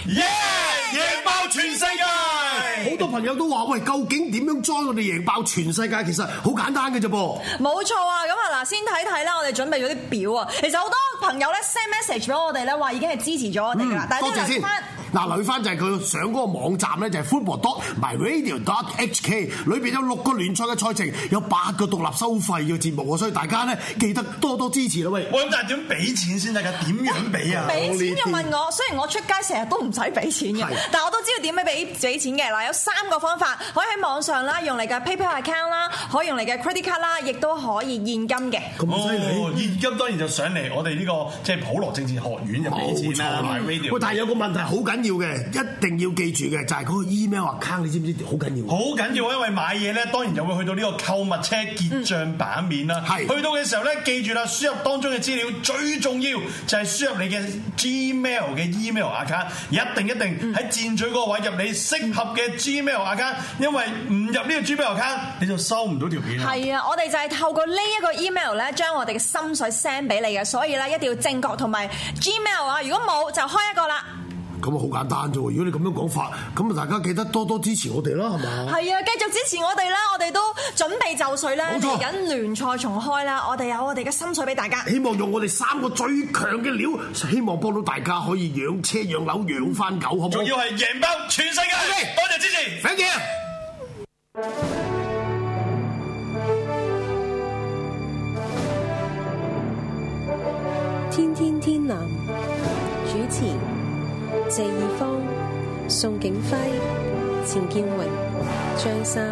贏爆全世界！ 好多朋友都話：喂，究竟點樣 join 我哋贏爆全世界？其實好簡單嘅啫噃。 冇錯啊！咁啊嗱，先睇睇啦，我哋準備咗啲表啊。其實好多朋友咧 send message 俾我哋咧，話已經係支持咗我哋噶啦。但係多謝先。嗱，留意翻就係佢上嗰個網站咧，就係 football.myradio.hk， 裏邊有6個聯賽嘅賽程，有8個獨立收費嘅節目，所以大家咧記得多多支持啦喂。 喂，但係點俾錢先得㗎？點樣俾啊？ 俾錢又問我，雖然我出街成日都唔使俾錢嘅，但我都知道點樣俾錢嘅。嗱，有3個方法，可以喺網上啦，用嚟嘅 PayPal account 啦，可以用嚟嘅 credit card 啦，亦都可以現金嘅。 咁犀利！ 現金當然就上嚟我哋呢個即係普羅政治學院就俾錢啦。 喂，但係有個問題好緊要嘅，一定要記住嘅就係嗰個 email account，你知唔知好緊要？ 好緊要，因為買嘢咧，當然就會去到呢個購物車結帳版面啦。係去到嘅時候咧，記住啦，輸入當中嘅資料最重要就係輸入你嘅 Gmail 嘅 email account，一定喺箭嘴嗰個位入你適合嘅 Gmail account，因為唔入呢個 Gmail account 你就收唔到條片。 係啊，我哋就係透過呢一個 email 咧，將我哋嘅心水 send 俾你嘅，所以咧一定要正確同埋 Gmail 啊，如果冇就開一個啦。 咁啊好簡單啫喎！如果你咁樣講法，咁啊大家記得多多支持我哋啦，係嘛？係啊，繼續支持我哋啦！我哋都準備就緒啦，嚟緊聯賽重開啦，我哋有我哋嘅心水俾大家。希望用我哋3個最強嘅料，希望幫到大家可以養車養樓養翻狗，好唔好？仲要係贏爆全世界！多謝支持 ，thank you。 天天天藍主持。謝義方、宋景輝、錢建榮、張三。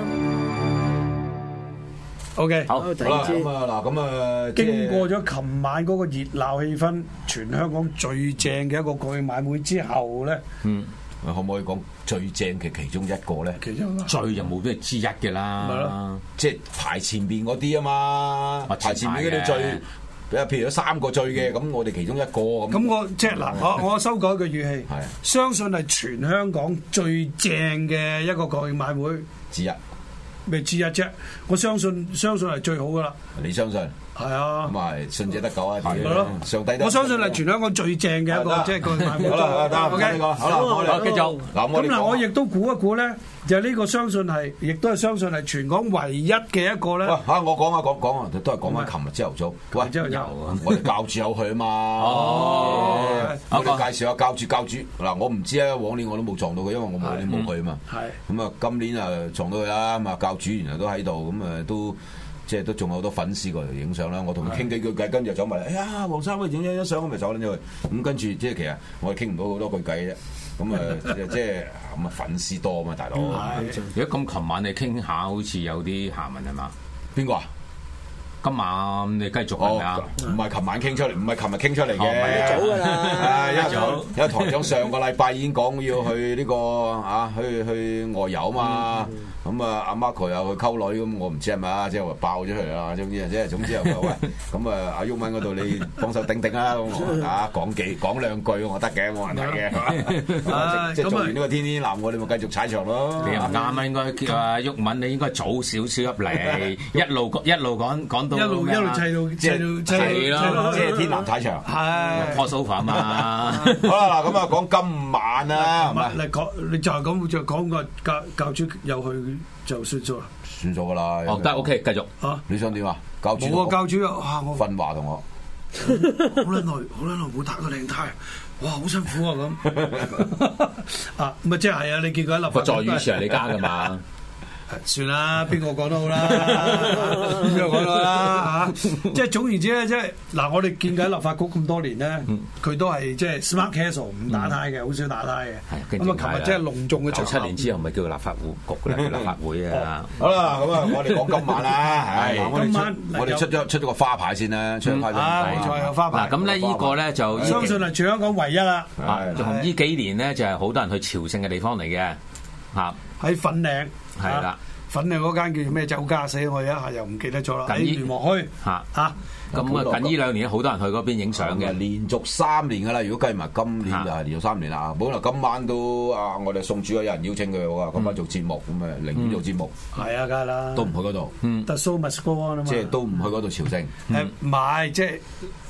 OK， 好啦，咁啊嗱，咁啊， 經過咗琴晚嗰個熱鬧氣氛，全香港最正嘅一個國慶晚會之後咧， 可唔可以講最正嘅其中一個咧？最就冇咩之一嘅啦，即係排前邊嗰啲啊嘛，排前邊嗰啲最。譬如有3個最嘅，咁我哋其中一個咁。 我即係嗱，我修改個語氣，相信係全香港最正嘅一個國慶晚會之一。 咩之一啫？我相信係最好噶啦。 你相信？係啊。咁咪信者得救啊！係咯。上帝我相信係全香港最正嘅一個，即係國慶晚會。好啦，得 OK。好啦，我哋繼續。咁嗱，我亦都估一估咧，就呢個相信係，亦都係相信係全港唯一嘅一個咧。 喂，我講啊，都係講翻琴日朝頭早。喂，我哋教主有去啊嘛。哦。我哋介紹下教主。嗱，我唔知啊，往年我都冇撞到佢，因為我往年冇去啊嘛。係。咁啊，今年啊撞到佢啦，咁啊教主原來都喺度，咁啊都。即係都仲有好多粉絲過嚟影相啦，我同佢傾幾句偈，跟住就走埋嚟。哎呀，黃生，影一相，咁咪走撚咗去。咁跟住即係其實我哋傾唔到好多句偈啫。咁啊，即係咁啊，粉絲多啊嘛，大佬。 如果咁，琴晚你傾下，好似有啲下文係嘛？ 邊個啊？ 今晚你繼續係咪啊？ 唔係琴晚傾出嚟，唔係琴日傾出嚟嘅。 一早㗎啦， 因為台長上個禮拜已經講要去呢個啊，去外遊啊嘛。咁啊，阿 Marco 又去溝女，咁我唔知係咪啊，即係話爆咗出嚟啦。總之又喂，咁啊，阿毓民嗰度你幫手頂頂啦，咁啊講兩句我得嘅，冇問題嘅。即係做完呢個天天藍，我哋咪繼續踩場咯。 你又唔啱啊，應該叫阿毓民，你應該早少少入嚟，一路講到一路砌到即係天藍踩場， 係破 sofa 嘛。 好啦，嗱咁啊講今晚啊， 你就係講個教主又去。就算咗啦， 算咗噶啦。 哦，得 OK， 繼續。 嚇， 你想點啊？教主冇啊，教主啊，我訓話同我好撚耐冇打過領呔，哇，好辛苦啊咁。啊，咪即係啊，你見佢喺立法會個助語詞係你加㗎嘛？ 算啦，邊個講都好啦，邊個講都好啦嚇。即係總言之咧，即係嗱，我哋見緊立法局咁多年咧，佢都係即係 smart casual 唔打呔嘅，好少打呔嘅。咁啊，琴日即係隆重嘅 97年之後，咪叫立法會局嘅立法會啊。 好啦，咁啊，我哋講今晚啦， 今晚我哋出咗個花牌先啦，出咗花牌。 冇錯，有花牌。 嗱，咁咧呢個咧就相信係全香港唯一啦。 同呢幾年咧就係好多人去朝聖嘅地方嚟嘅嚇。 喺粉嶺。 係啦， 粉嶺嗰間叫做咩酒家死我一下又唔記得咗啦。喺聯和墟嚇。 咁啊，近呢2年好多人去嗰邊影相嘅， 連續3年噶啦。如果計埋今年就係連續3年啦。本來今晚都我哋送主有人邀請佢喎，今晚做節目咁啊，寧願做節目。 係啊，梗係啦， 都唔去嗰度。 The show must go on 啊嘛。 即係都唔去嗰度朝聖。 唔係，即係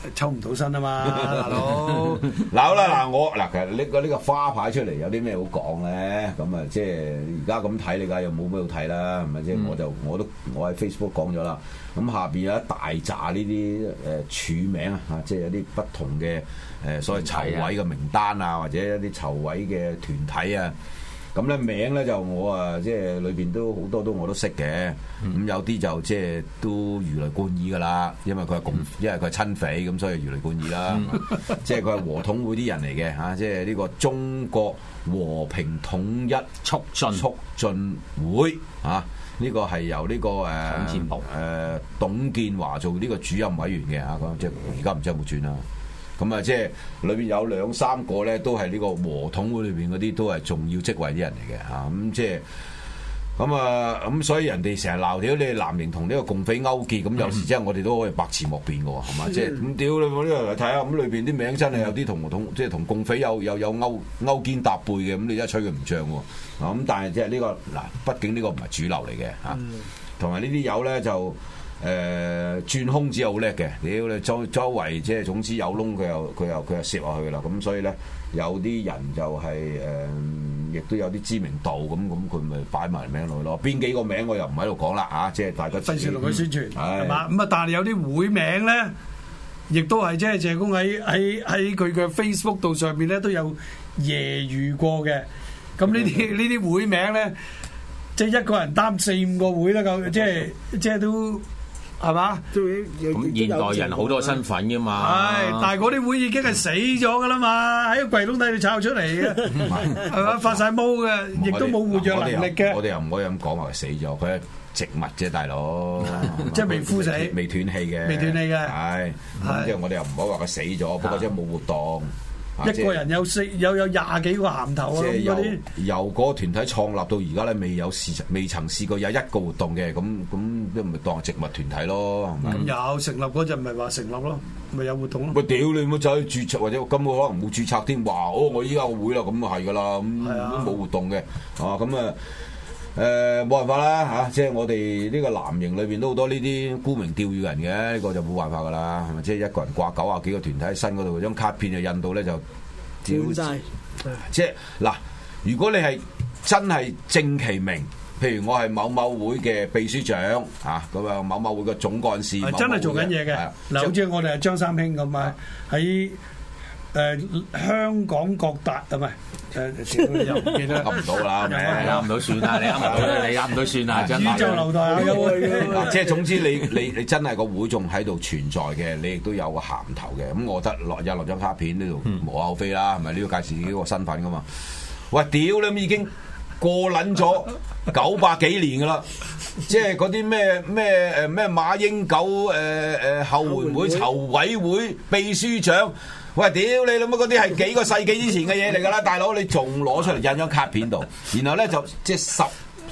抽唔到身啊嘛，大佬。 嗱好啦，其實呢個花牌出嚟有啲咩好講咧？咁啊，即係而家咁睇，你梗係又冇咩好睇啦，係咪先？我喺 Facebook 講咗啦。咁下邊有一大紮呢啲署名啊，即係有啲不同嘅所謂籌委嘅名單啊，或者一啲籌委嘅團體啊。咁咧名咧就我即係裏邊都好多我都識嘅。咁有啲就即係都如雷貫耳噶啦，因為佢係親匪，咁所以如雷貫耳啦。即係佢係和統會啲人嚟嘅嚇，即係呢個中國和平統一促進會啊。呢個係由呢個董建華做呢個主任委員嘅嚇，咁即係而家唔知有冇轉啦。咁啊，即係裏邊有2-3個咧，都係呢個和統會裏邊嗰啲都係重要職位啲人嚟嘅嚇。咁即係咁所以人哋成日鬧屌你藍營同呢個共匪勾結，咁有時即係我哋都可以百詞莫辯嘅喎，係嘛？即係咁屌你我呢度嚟睇下，咁裏邊啲名真係有啲即係同共匪有勾肩搭背嘅，咁你真係吹佢唔脹喎。咁但係即係呢個嗱，畢竟呢個唔係主流嚟嘅嚇，同埋呢啲友咧就。轉空子好叻嘅，屌你周圍即係總之有窿佢又攝落去啦，咁所以咧有啲人就係亦都有啲知名度，咁佢咪擺埋名落去咯。邊幾個名我又唔喺度講啦嚇，即係大家費事同佢宣傳係嘛？ 咁啊，但係有啲會名咧，亦都係即係謝公喺佢嘅 Facebook 度上邊咧都有揶揄過嘅。咁呢啲會名咧，即係一個人擔4-5個會啦，夠即係都。係嘛？ 咁現代人好多身份噶嘛。 係，但係嗰啲會已經係死咗噶啦嘛，喺個櫃窿底度炒出嚟嘅，係嘛？發晒毛嘅，亦都冇活躍能力嘅。 我哋又唔可以咁講話死咗，佢係植物啫，大佬。 即係未枯死、 未斷氣嘅。 未斷氣嘅。 係。即係我哋又唔可以話佢死咗，不過即係冇活動。 一個人有20幾個銜頭啊！ 即係由嗰個團體創立到而家咧，未曾試過有一個活動嘅，咁都咪當係植物團體咯，係咪？ 有成立嗰陣咪話成立咯，咪有活動咯。 喂，屌你冇走去註冊，或者根本可能冇註冊添，話我依家個會啦，咁啊係噶啦，咁都冇活動嘅，咁啊。冇辦法啦嚇，即係我哋呢個藍營裏邊都好多呢啲沽名釣譽人嘅，呢個就冇辦法噶啦，係咪？即係一個人掛90幾個團體喺身嗰度，張卡片就印到咧就屌晒。即係嗱，如果你係真係正其名，譬如我係某某會嘅秘書長咁啊某某會嘅總幹事， 真係做緊嘢嘅。嗱，好似我哋係張三兄咁啊，喺香港各大係咪？又唔記得噏唔到啦， 噏唔到算啦，你噏唔到算啦，真係。 宇宙流代即係總之你真係個會仲喺度存在嘅，你亦都有個銜頭嘅。咁我覺得落張卡片呢度無可厚非啦，係咪？呢個介紹自己個身份噶嘛。喂，屌你已經過撚咗900幾年噶啦，即係嗰啲咩馬英九後援會籌委會秘書長。喂，屌你諗乜？嗰啲係幾個世紀之前嘅嘢嚟㗎啦，大佬你仲攞出嚟印張卡片度，然後咧就即係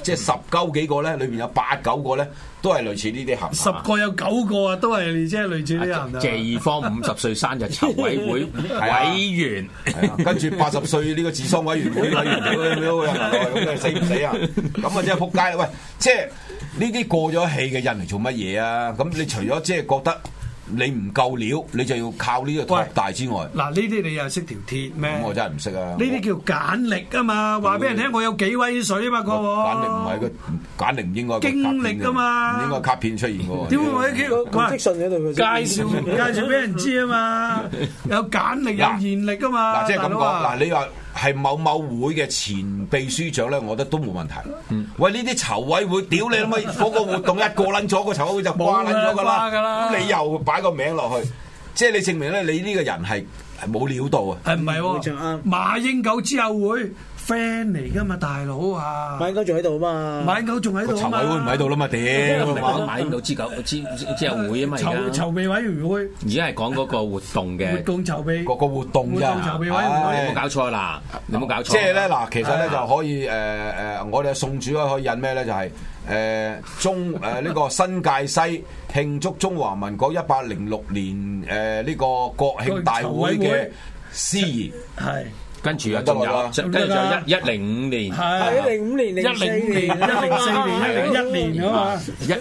10幾個咧，裏邊有8-9個咧都係類似呢啲行 ，10個有9個啊，都係即係類似呢啲行。 謝義方50歲生日籌委會委員， 跟住80歲呢個治喪委員會委員，咁死唔死啊？咁啊真係撲街啦！喂，即係呢啲過咗氣嘅印嚟做乜嘢啊？咁你除咗即係覺得你唔夠料，你就要靠呢個托大之外。 嗱，呢啲你又識條鐵咩？ 咁我真係唔識啊！ 呢啲叫簡歷啊嘛，話俾人聽我有幾威水啊嘛，個簡歷唔係個簡歷唔應該經歷啊嘛， 唔應該卡片出現嘅。 點會叫信喺度？介紹俾人知啊嘛，有簡歷有現歷啊嘛。 嗱，即係咁講，嗱你話。係某某會嘅前秘書長咧，我覺得都冇問題。喂，呢啲籌委會，屌你諗嗰個活動一過撚咗，個籌委會就掛撚咗㗎啦。咁你又擺個名落去，即係你證明咧，你呢個人係冇料到啊。 係唔係喎？馬英九之後會。friend 嚟噶嘛，大佬啊！ 馬英九仲喺度啊嘛， 馬英九仲喺度啊嘛， 籌委會唔喺度啦嘛，屌！ 馬英九之後會啊嘛， 籌備委員會， 而家係講嗰個活動嘅活動籌備， 個活動啫。 籌備委員會， 你冇搞錯啦，你冇搞錯。 即係咧嗱，其實咧就可以我哋宋主咧可以印咩咧？就係呢個新界西慶祝中華民國106年呢個國慶大會嘅司儀。 係。 跟住啊，仲有105年， 係105年、104年、104年、101年啊嘛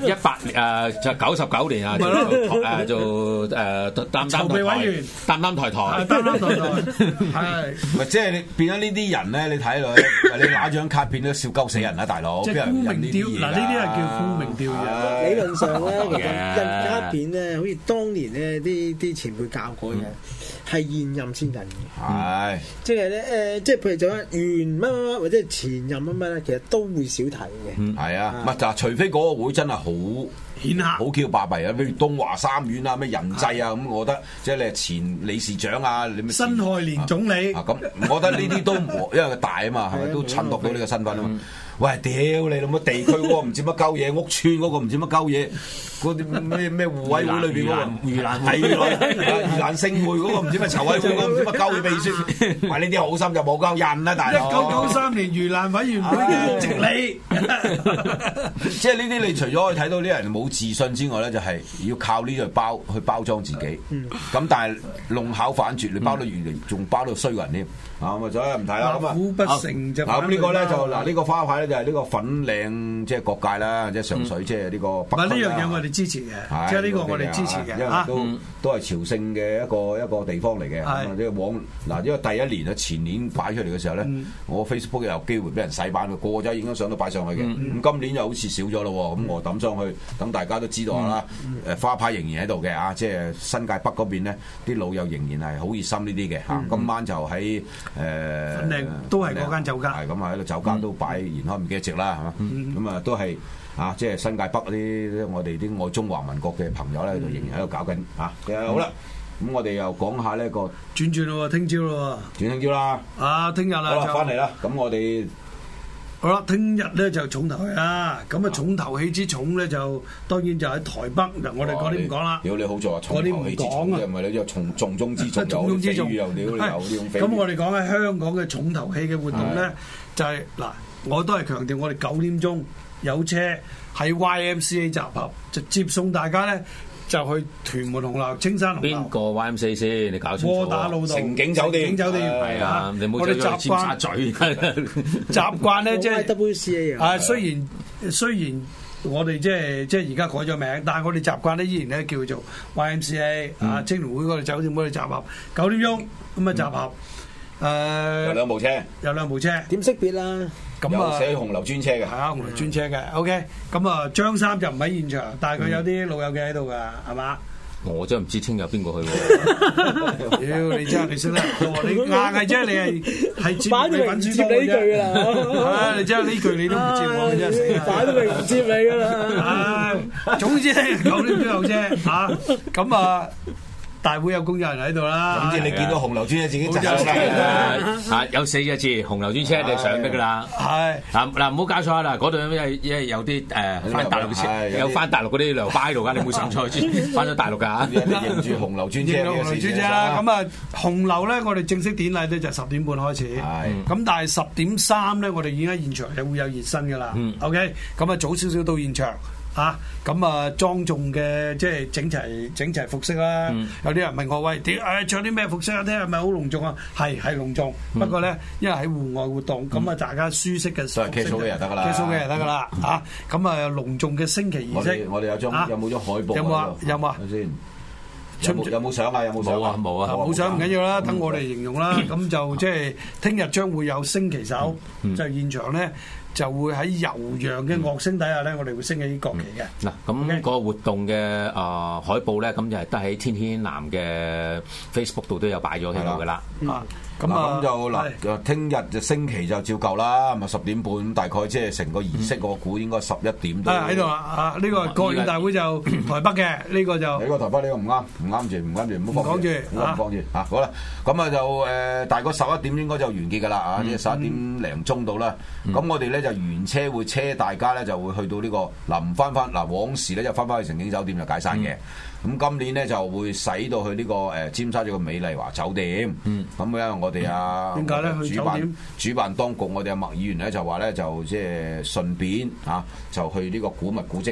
，18就99年啊，做擔備委員，擔台， 係咪即係你變咗呢啲人咧？你睇落去，你拿張卡片都笑鳩死人啦，大佬！ 即係沽名釣，嗱呢啲係叫沽名釣嘅。 理論上咧，其實印卡片咧，好似當年咧啲前輩教過嘅，係現任先印嘅。係，即係咧即係譬如就原乜乜乜或者係前任乜乜咧，其實都會少睇嘅。 係啊，唔係就除非嗰個會真係好顯赫、好 Q 巴閉啊，譬如東華三院啊、咩人際啊咁，我覺得即係你係前理事長啊，你咩辛亥年總理咁，我覺得呢啲都因為佢大啊嘛，係咪都襯托到呢個身份啊嘛？喂，屌你老母！地區嗰個唔知乜鳩嘢，屋村嗰個唔知乜鳩嘢，嗰啲咩互委會裏邊嗰個盂蘭盂蘭勝會嗰個唔知乜籌委會嗰個唔知乜鳩嘅秘書，喂呢啲好心就冇鳩印啦，大佬。 1993年盂蘭委員會嘅直理， 即係呢啲你除咗可以睇到啲人冇自信之外咧，就係要靠呢個去包裝自己。咁但係弄巧反拙，你包到越嚟仲包到衰人添。啊咁啊，所以唔睇啦。咁啊， 苦不成就。 咁呢個咧就嗱呢個花牌咧就係呢個粉嶺即係各界啦，即係上水即係呢個北區啦。 呢樣嘢我哋支持嘅，即係呢個我哋支持嘅， 因為都係朝聖嘅一個地方嚟嘅。即係因為第一年啊前年擺出嚟嘅時候咧，我 Facebook 有機會俾人洗版嘅，個個仔影咗相都擺上去嘅。咁今年又好似少咗咯，咁我抌上去，等大家都知道下啦。花牌仍然喺度嘅啊，即係新界北嗰邊咧，啲老友仍然係好熱心呢啲嘅嚇。今晚就喺粉嶺都係嗰間酒家， 係咁啊喺度酒家都擺延開唔記得席啦，係嘛？咁啊都係啊，即係新界北嗰啲我哋啲愛中華民國嘅朋友咧，喺度仍然喺度搞緊嚇。好啦，咁我哋又講下呢個轉咯，聽朝咯， 聽朝啦。啊， 聽日啦， 好啦，翻嚟啦。咁我哋好啦，聽日咧就重頭戲啦。咁啊，重頭戲之重咧就當然就喺台北。嗱，我哋嗰啲唔講啦。 屌你好做啊！重頭戲之重啫，唔係你又重中之重， 重中之重又屌你又呢種。 咁我哋講喺香港嘅重頭戲嘅活動咧，就係嗱，我都係強調我哋9點鐘有車喺 YMCA 集合，就接送大家咧。就去屯門紅樓、青山紅樓。 邊個 YMCA 先？你搞清楚。 窩打老道、 城景酒店。 係啊，你冇再尖沙咀。 習慣咧，即係 WCA 啊。雖然我哋即係而家改咗名，但係我哋習慣咧依然咧叫做 YMCA 啊，青年會嗰度酒店嗰度集合9點鐘咁啊集合。 有兩部車。 點識別啦？ 咁啊，寫紅樓專車嘅， 係啊，紅樓專車嘅。OK，咁啊，張三就唔喺現場，但係佢有啲老友記喺度㗎，係嘛？ 我真係唔知聽日邊個去喎。 屌，你真係你識得，你硬係啫，你係接你粉絲多嘅啫。你真係呢句你都唔接我，真係死啦！ 擺都明唔接你㗎啦。 總之9點都有啫，嚇咁啊！大會有工有人喺度啦， 總之你見到紅樓專車自己就係有4個字紅樓專車你上得㗎啦。係嗱唔好搞錯啦，嗰度因為有啲翻大陸嘅有翻大陸嗰啲旅遊巴喺度㗎，你冇上錯先翻咗大陸㗎。你認住紅樓專車紅樓專車啦。咁啊紅樓咧，我哋正式典禮咧就10點半開始。咁但係10點3咧，我哋已經喺現場就會有熱身㗎啦。OK，咁啊早少少到現場。咁啊莊重嘅即係整齊服飾啦。有啲人問我喂，着啲咩服飾啊？聽係咪好隆重啊？係隆重，不過咧因為喺戶外活動，咁啊大家舒適嘅服飾 ，K 數嘅就得㗎啦 ，K 數嘅就得㗎啦。咁啊隆重嘅升旗儀式， 我哋有冇張海報？ 有冇啊？有冇啊？ 有冇相啊？ 冇啊！ 冇相唔緊要啦，等我哋形容啦。咁就即係聽日將會有升旗手，就現場咧。就會喺悠揚嘅樂聲底下咧，我哋會升起國旗嘅。 嗱，咁個活動嘅海報咧，咁就係得喺天天藍嘅 Facebook 度都有擺咗喺度噶啦。 咁就嗱，聽日就升旗就照舊啦，咁啊10點半，大概即係成個儀式，我估應該11點到。 喺度啦，呢個國慶大會就台北嘅，呢個就呢個台北呢個唔啱住，唔好講住，唔好講住嚇。好啦，咁啊就大概11點應該就完結㗎啦，即係11點零鐘到啦。咁我哋咧就原車會車大家咧就會去到呢個唔翻往時咧就翻去城景酒店就解散嘅。咁今年咧就會駛到去呢個尖沙咀嘅美麗華酒店。咁因為我哋點解咧？ 主辦當局，我哋阿麥議員咧就話咧就即係順便就去呢個古物古蹟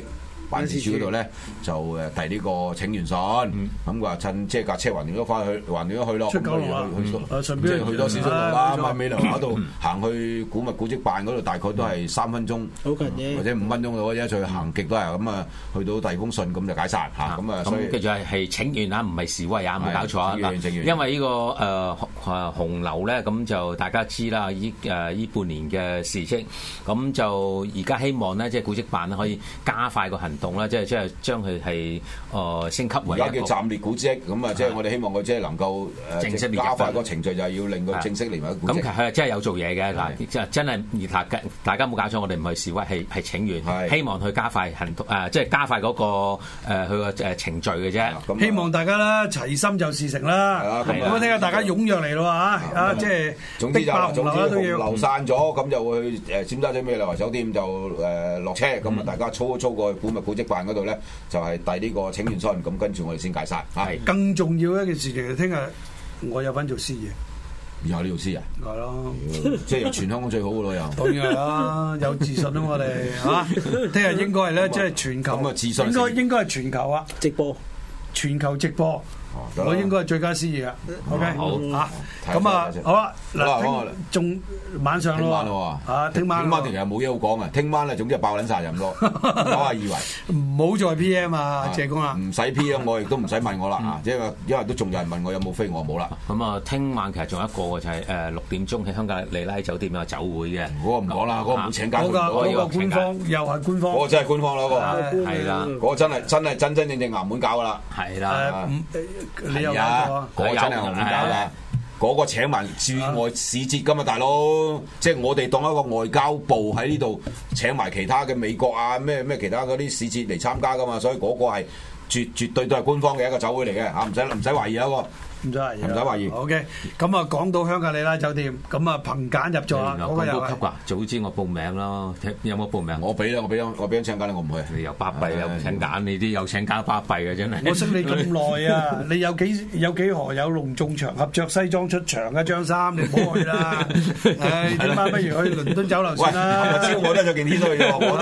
辦事處嗰度咧就遞呢個請願信，咁話趁即係架車橫掂咗翻去，橫掂咗去咯， 出九龍啦， 即係去多少路啦，咁喺美良華度行去古物古蹟辦嗰度，大概都係3分鐘，好近嘅，或者5分鐘到啫，再行極都係咁啊，去到第二封信咁就解散嚇，咁啊，所以跟住係請願啊，唔係示威啊，冇搞錯啊，因為呢個紅樓咧，咁就大家知啦，呢半年嘅事情，咁就而家希望咧，即係古蹟辦咧可以加快個行動啦，即係將佢係升級為而家叫暫列古蹟，咁啊，即係我哋希望佢即係能夠正式列入， 加快個程序，就係要令佢正式列為古蹟。 咁佢係真係有做嘢嘅嗱，即係真係大家冇搞錯，我哋唔係示威，係請願，希望佢加快行動即係加快嗰個佢個程序嘅啫。 希望大家啦齊心就事成啦。咁啊，聽下大家踴躍嚟咯嚇，即係逼爆紅樓啦都要。 紅樓散咗，咁就會去尖沙咀美麗華酒店就落車，咁啊大家操過去古物古蹟辦嗰度咧，就係遞呢個請願信，咁跟住我哋先解散。 係更重要一件事情，聽日我有份做司儀。 以後呢度司啊？ 係咯， 即係全香港最好嘅咯又。 當然係啦，有自信啊我哋嚇。聽日應該係咧，即係全球。咁啊自信。應該係全球啊！ 直播， 全球直播。我應該係最佳司儀啊 ！OK， 好嚇，咁啊好啦，嗱，仲晚上咯，聽晚其實冇嘢好講啊！聽晚咧總之係爆撚晒就咁多，92圍， 唔好再 PM 啊，謝公啊， 唔使 PM 我亦都唔使問我啦嚇，因為都仲有人問我有冇飛，我冇啦。 咁啊，聽晚其實仲有一個就係6點鐘喺香格里拉酒店有酒會嘅， 嗰個唔講啦，嗰個唔會請假， 嗰個官方又係官方， 嗰個真係官方啦，嗰個係啦， 嗰個真真正衙門搞噶啦， 係啦。 你有嗰個真係紅搞㗎，嗰個請埋駐外使節㗎嘛，大佬，即係我哋當一個外交部喺呢度請埋其他嘅美國啊咩其他嗰啲使節嚟參加㗎嘛，所以嗰個係絕對都係官方嘅一個酒會嚟嘅嚇，唔使懷疑啊個。 唔使懷疑。OK， 咁啊講到香格里拉酒店，咁啊憑揀入座啊，嗰個又係。 早知我報名咯，有冇報名？ 我俾張請柬你，我唔去。 你又巴閉又唔請柬，你啲有請柬巴閉嘅真係。 我識你咁耐啊，你有幾何有隆重場合着西裝出場啊？張三你唔好去啦。唉，點解不如去倫敦酒樓先啦？ 朝我都着件 T 恤去喎，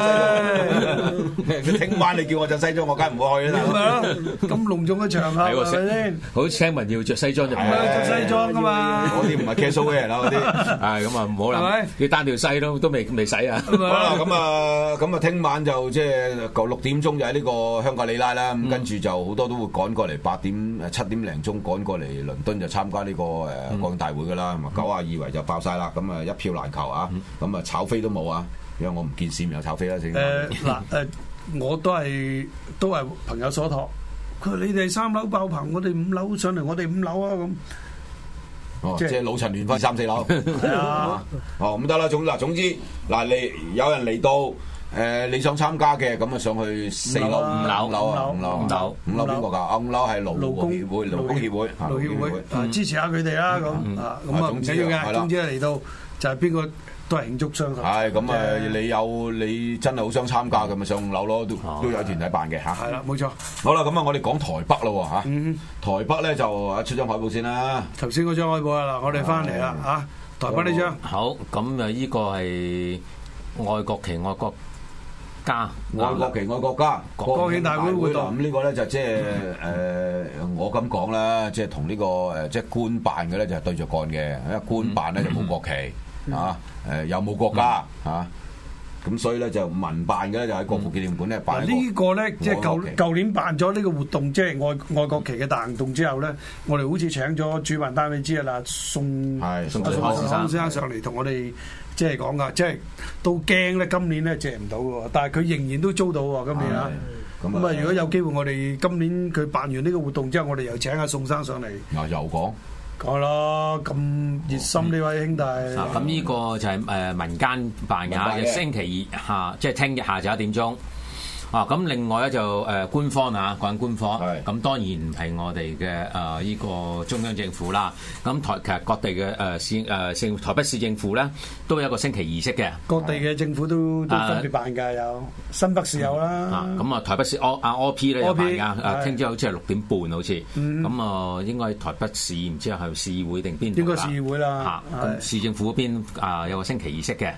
佢聽晚你叫我着西裝，我梗係唔會去啦。 咁咪咯，咁隆重嘅場合係咪先？ 好聽聞要着西裝就着西裝噶嘛， 嗰啲唔係 casual 嘅人啦，嗰啲係咁啊，唔好啦，你單條西都未洗啊。 好啦，咁啊，聽晚就即係6點鐘就喺呢個香格里拉啦，咁跟住就好多都會趕過嚟7點零鐘趕過嚟倫敦就參加呢個國慶大會噶啦，咁啊92圍就爆晒啦，咁啊一票難求啊，咁啊炒飛都冇啊，因為我唔見市面有炒飛啦， 我都係朋友所託。佢話：你哋3樓爆棚，我哋5樓上嚟，我哋5樓啊咁。 即係老陳亂翻3、4樓。係啊。咁得啦，總之嗱，你有人嚟到，你想參加嘅咁啊，上去4樓、5樓邊個㗎？5樓係勞工協會。 勞協會支持下佢哋啦，咁咁啊唔緊要嘅，總之嚟到就係邊個都係慶祝雙十。 係咁啊！你真係好想參加咁咪上5樓咯，都有團體辦嘅嚇。 係啦，冇錯。 好啦，咁啊，我哋講台北咯嚇。台北咧就出張海報先啦。 頭先嗰張海報啊，嗱，我哋翻嚟啦嚇。台北呢張好，咁啊，依個係愛國旗愛國家， 愛國旗愛國家國慶大會活動。 咁呢個咧就即係我咁講啦，即係同呢個即係官辦嘅咧就係對着幹嘅，因為官辦咧就冇國旗。又冇國家嚇，咁所以咧就民辦嘅咧就喺國父紀念館咧辦。 呢個咧即係舊年辦咗呢個活動，即係愛國旗嘅大行動之後咧，我哋好似請咗主辦單位之一啦，宋先生上嚟同我哋即係講噶，即係都驚咧今年咧借唔到嘅，但係佢仍然都租到喎今年啊。咁啊，如果有機會，我哋今年佢辦完呢個活動之後，我哋又請阿宋生上嚟。 又講啦，咁熱心呢位兄弟。 咁呢個就係民間辦嘅，星期二下即係聽日下晝1點鐘。咁另外咧就官方講緊官方，咁當然唔係我哋嘅呢個中央政府啦。咁其實各地嘅台北市政府咧都有一個升旗儀式嘅。 各地嘅政府都分別辦㗎，有新北市有啦。 咁台北市OP 咧有辦㗎，聽朝好似係6點半好似。咁應該係台北市，唔知係市議會定邊度啦？ 應該市議會啦。 咁市政府嗰邊有個升旗儀式嘅。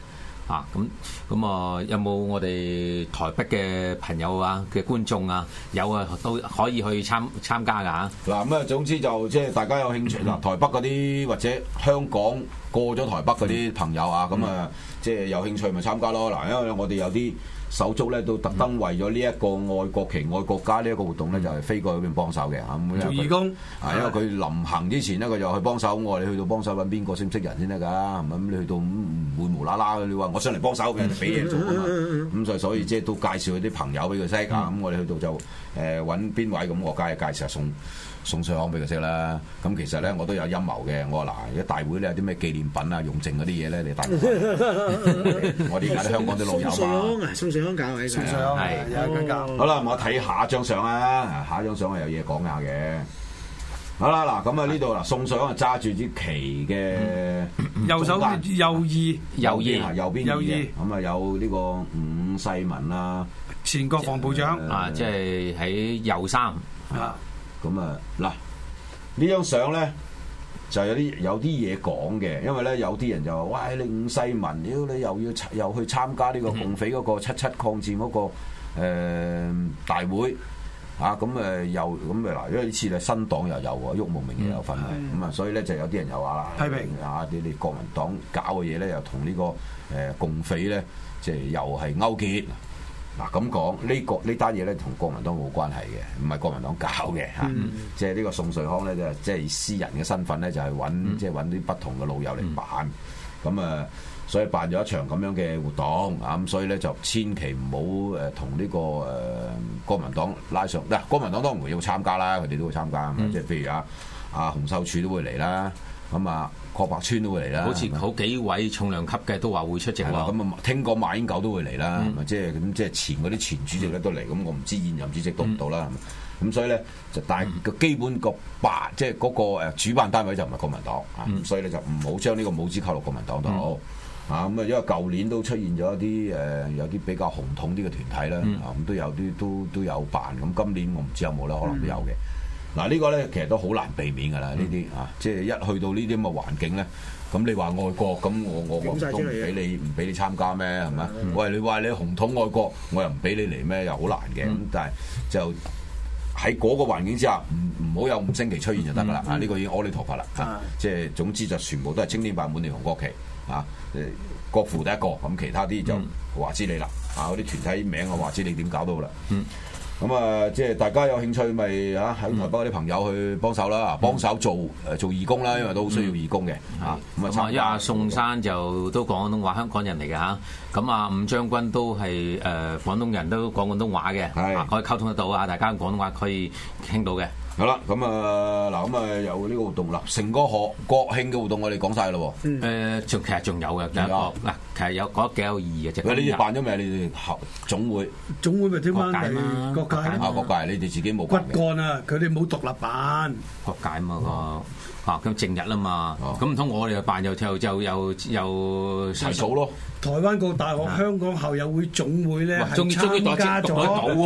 啊，咁啊，有冇我哋台北嘅朋友啊嘅觀眾啊？有啊，都可以去參加㗎嚇。 嗱咁啊，總之就即係大家有興趣嗱，台北嗰啲或者香港過咗台北嗰啲朋友啊，咁啊，即係有興趣咪參加咯。嗱，因為我哋有啲手足咧都特登為咗呢一個愛國旗、愛國家呢一個活動咧，就係飛過去嗰邊幫手嘅嚇。 做義工啊，因為佢臨行之前咧，佢就去幫手。我話你去到幫手揾邊個識唔識人先得㗎？係咪咁？你去到唔會無啦啦，你話我想嚟幫手，俾人俾嘢做啊嘛。咁所以即係都介紹佢啲朋友俾佢識啊。咁我哋去到就揾邊位咁，我梗係介紹送上行俾佢識啦。咁其實咧我都有陰謀嘅。我話嗱，如果大會咧有啲咩紀念品啊、用剩嗰啲嘢咧，你帶我哋而家啲香港啲老友嘛。 送上香搞嘅，送上係有間搞。 好啦，我睇下一張相啊。下一張相係有嘢講下嘅。好啦，嗱咁啊呢度嗱，宋上啊揸住支旗嘅右手右翼， 右邊嘅，咁啊有呢個伍世文啦， 前國防部長啊，即係喺右三啊。咁啊嗱，呢張相咧就有啲嘢講嘅，因為咧有啲人就話：喂，你伍世文，屌你又去參加呢個共匪嗰個77抗戰嗰個大會。啊咁又咁嗱，因為呢次咧新黨又有喎，郁慕明又有份咁啊，所以咧就有啲人又話啦， 批評啊你國民黨搞嘅嘢咧，又同呢個共匪咧，即係又係勾結。嗱咁講呢單嘢咧，同國民黨冇關係嘅，唔係國民黨搞嘅嚇。即係呢個宋瑞康咧，就即係以私人嘅身份咧，就係揾啲不同嘅老友嚟辦咁啊。所以辦咗一場咁樣嘅活動啊，咁所以咧就千祈唔好同呢個國民黨拉上嗱，國民黨當然會要參加啦，佢哋都會參加，即係譬如阿洪秀柱都會嚟啦，咁啊郭柏川都會嚟啦， 好似好幾位重量級嘅都話會出席喎， 咁啊聽講馬英九都會嚟啦，即係前嗰啲前主席咧都嚟，咁我唔知現任主席到唔到啦，咁所以咧就但係個基本即係嗰個主辦單位就唔係國民黨啊，咁所以咧就唔好將呢個帽子扣落國民黨度。啊咁啊，因為舊年都出現咗一啲有啲比較紅統啲嘅團體啦，咁都有啲都有辦，咁今年我唔知有冇啦，可能都有嘅。嗱呢個咧其實都好難避免㗎啦，呢啲即係一去到呢啲咁嘅環境咧，咁你話愛國，咁我都唔俾你參加咩？係咪？喂，你話你紅統愛國，我又唔俾你嚟咩？又好難嘅。咁但係就喺嗰個環境之下，唔好有5星旗出現就得㗎啦。呢個已經阿彌陀佛啦。即係總之就全部都係青天白滿地紅國旗。國父第一個，咁其他啲就話知你啦。嗰啲團體名我話知你點搞到啦。咁啊，即係大家有興趣咪喺台北啲朋友去幫手啦，幫手做義工啦，因為都好需要義工嘅。 咁啊，因為阿宋生就都講廣東話，香港人嚟嘅嚇。咁啊，伍將軍都係廣東人，都講廣東話嘅，可以溝通得到啊。大家廣東話可以傾到嘅。 好啦，咁啊嗱，咁啊有呢個活動啦，成個國慶嘅活動我哋講晒啦喎。 其實仲有嘅，嗱，其實有覺得幾有意義嘅啫。 你哋辦咗未？你哋總會咪聽晚係各界各界你哋自己冇骨幹啊，佢哋冇獨立辦各界嘛咁正日啦嘛，咁唔通我哋辦又提早咯？ 台灣各大學香港校友會總會咧係參加咗，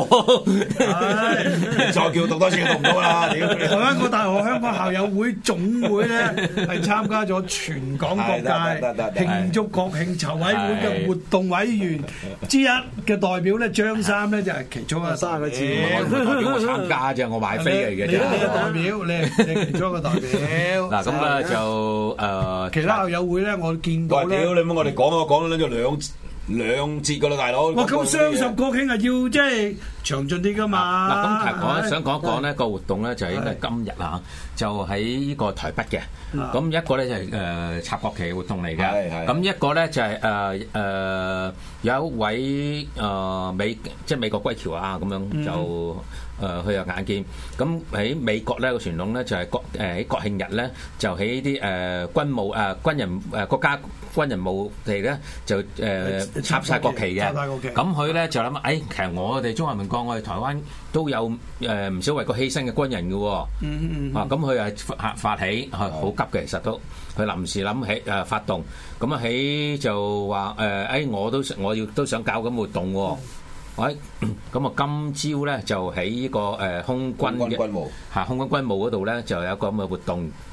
再叫讀多次讀唔到啦！ 台灣各大學香港校友會總會咧係參加咗全港各界慶祝國慶籌委會嘅活動委員之一嘅代表咧，張三咧就係其中一個3個字。 我參加啫，我買飛嚟嘅啫。 你係代表，你其中一個代表。 嗱咁咧就其他校友會咧，我見到咧。 屌你冇我哋講咗兩節噶啦，大佬。 哇！咁雙十國慶係要即係詳盡啲噶嘛？ 嗱，咁其實我想講一講呢個活動咧，就應該今日啊，就喺呢個台北嘅。咁一個咧就係插國旗嘅活動嚟嘅。咁一個咧就係有一位美國歸僑啊，咁樣就佢有眼見。咁喺美國咧個傳統咧就係喺國慶日咧就喺啲軍務軍人國家軍人墓地咧就插晒國旗嘅。咁佢咧就諗其實我哋中華民國我哋台灣都有唔少為國犧牲嘅軍人嘅喎。咁佢係發起好急嘅，其實都佢臨時諗起發動。咁啊起就話我都想搞咁活動喎。咁啊今朝咧就喺呢個空軍嘅空軍軍務嗰度咧就有一個咁嘅活動，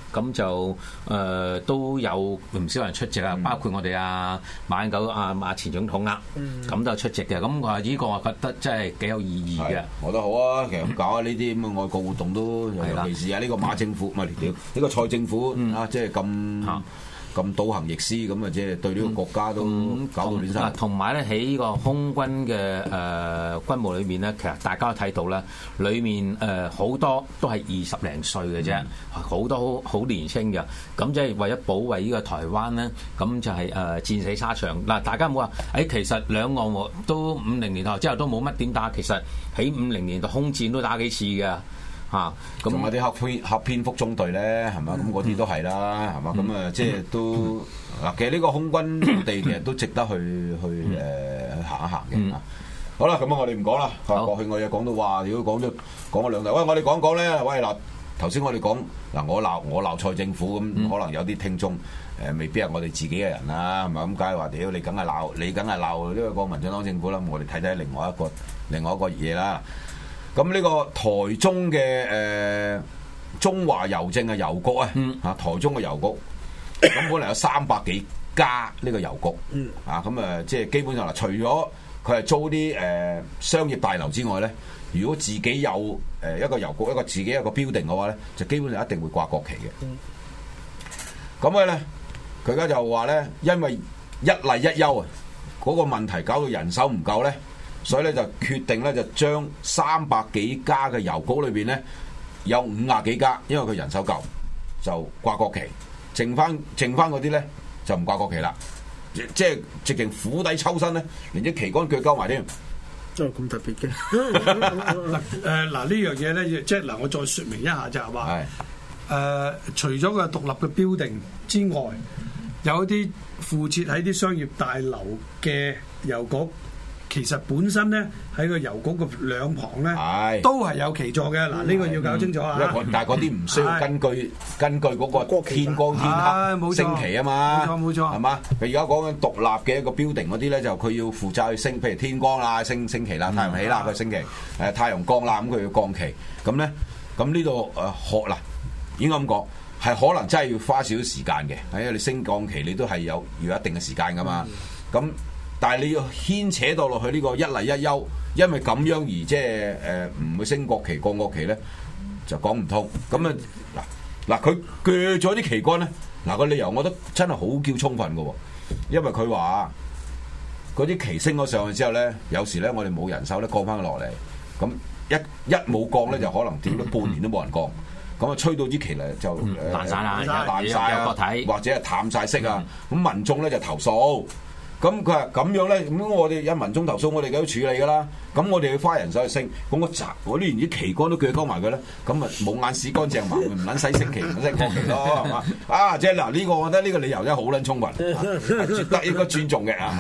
咁就都有唔少人出席啊，包括我哋馬英九阿前總統啦，咁都出席嘅。咁我話呢個我覺得真係幾有意義嘅。 我覺得好啊，其實搞下呢啲咁嘅愛國活動都，尤其是呢個馬政府唔係呢個蔡政府即係咁倒行逆施咁啊！即係對呢個國家都搞到亂晒。 同埋咧喺呢個空軍嘅軍務裏面咧，其實大家都睇到咧，裏面好多都係20零歲嘅啫，好多好年輕嘅。咁即係為咗保衛呢個台灣咧，咁就係戰死沙場。嗱，大家唔好話其實兩岸都50年代之後都冇乜點打，其實喺50年代空戰都打幾次嘅。咁有啲黑蝙蝠中隊咧，係嘛？咁嗰啲都係啦，係嘛？咁啊，即係都嗱，其實呢個空軍地其實都值得去行一行嘅。好啦，咁我哋唔講啦。國慶我嘢講到話，如果講咗兩題，喂，我哋講講咧，喂嗱，頭先我哋講嗱，我鬧蔡政府咁，可能有啲聽眾未必係我哋自己嘅人啦，係嘛？咁梗係話屌你梗係鬧呢個民進黨政府啦。我哋睇睇另外一個嘢啦。咁呢個台中嘅中華郵政嘅郵局台中嘅郵局，咁本嚟有300幾家呢個郵局，咁即係基本上啦，除咗佢係租啲商業大樓之外咧，如果自己有一個郵局，自己一個標定嘅話咧，就基本上一定會掛國旗嘅。咁咧，佢而家就話咧，因為一例一休嗰個問題搞到人手唔夠咧。所以咧就決定咧就將300幾家嘅郵局裏邊咧有50幾家，因為佢人手夠就掛國旗，剩翻嗰啲咧就唔掛國旗啦，即係直情釜底抽薪咧，連啲旗杆腳交埋添。 真係咁特別嘅。 嗱呢樣嘢咧，即係嗱我再説明一下就係話，除咗個獨立嘅標定之外，有啲附設喺啲商業大樓嘅郵局。其實本身咧喺個郵局嘅兩旁咧，都係有旗座嘅。嗱，呢個要搞清楚啊！ 但係嗰啲唔需要根據嗰個天光天黑升旗啊嘛， 冇錯， 係嘛？佢而家講緊獨立嘅一個標定嗰啲咧，就佢要負責去升，譬如天光啦，升旗啦，太陽起啦，佢升旗；太陽降啦，咁佢要降旗。咁咧，咁呢度嗱，應該咁講，係可能真係要花少少時間嘅。因為你升降旗，你都係要一定嘅時間噶嘛。咁但係你要牽扯到落去呢個一例一休，因為咁樣而即係唔會升國旗降國旗咧，就講唔通。咁啊嗱佢鋸咗啲旗杆咧，嗱個理由我覺得真係好叫充分嘅喎，因為佢話嗰啲旗升咗上去之後咧，有時咧我哋冇人手咧降翻落嚟，咁一冇降咧就可能點都半年都冇人降，咁啊吹到啲旗咧就爛曬啦， 爛曬啊，或者係淡曬色啊，咁民眾咧就投訴。咁佢話咁樣咧，咁我哋有民眾投訴，我哋梗要處理噶啦。咁我哋要花人手去升，咁我連啲旗杆都鋸光埋佢咧，咁啊冇眼屎乾淨埋，唔撚使升旗，唔使國旗咯，係嘛？即係嗱呢個，我覺得呢個理由真係好撚充分，絕對應該尊重嘅啊！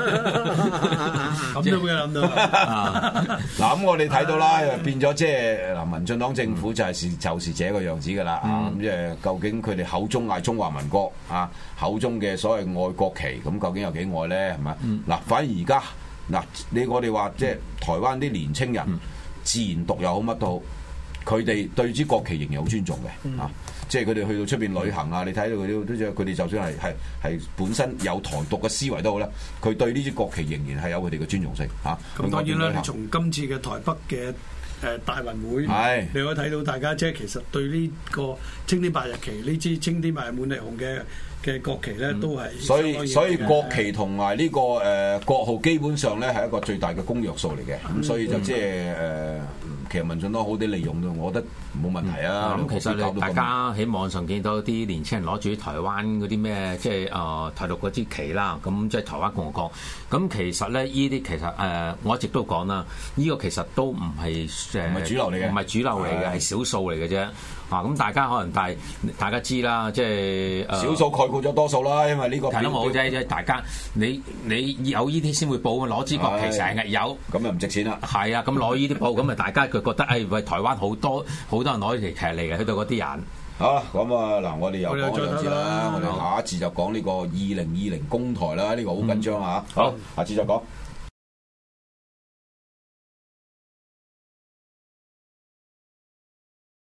咁都會諗到嗱，咁我哋睇到啦，變咗即係嗱，民進黨政府就是這個樣子噶啦啊！咁即係究竟佢哋口中嗌中華民國啊，口中嘅所謂愛國旗，咁究竟有幾愛咧？係咪？嗱，反而而家。嗱，我哋話即係台灣啲年青人自然獨又好乜都好，佢哋對支國旗仍然好尊重嘅啊！即係佢哋去到出邊旅行啊，你睇到佢哋就算係本身有台獨嘅思維都好啦，佢對呢支國旗仍然係有佢哋嘅尊重性嚇。 咁當然啦，你從今次嘅台北嘅大運會，你可以睇到大家即係其實對呢個青天白日旗呢支青天白日滿地紅嘅國旗咧，都係所以國旗同埋呢個國號基本上咧係一個最大嘅公約數嚟嘅，咁所以就即係其實民進黨好啲利用到，我覺得冇問題啊。 咁其實大家喺網上見到啲年輕人攞住台灣嗰啲咩，即係台獨嗰支旗啦，咁即係台灣共和國。咁其實咧，呢啲其實我一直都講啦，呢個其實都唔係主流嚟嘅， 唔係主流嚟嘅，係少數嚟嘅啫。咁大家可能大家知啦，即係少數概括咗多數啦，因為呢個睇得冇啫，大家你有呢啲先會報，攞支國旗成日有， 咁就唔值錢啦。 係啊，咁攞呢啲報，咁咪大家佢覺得喂，台灣好多人攞呢條旗嚟嘅，去到嗰啲人。 好，咁啊嗱，我哋又講兩次啦，我哋下一次就講呢個2020公台啦，呢個好緊張啊！好，下次再講。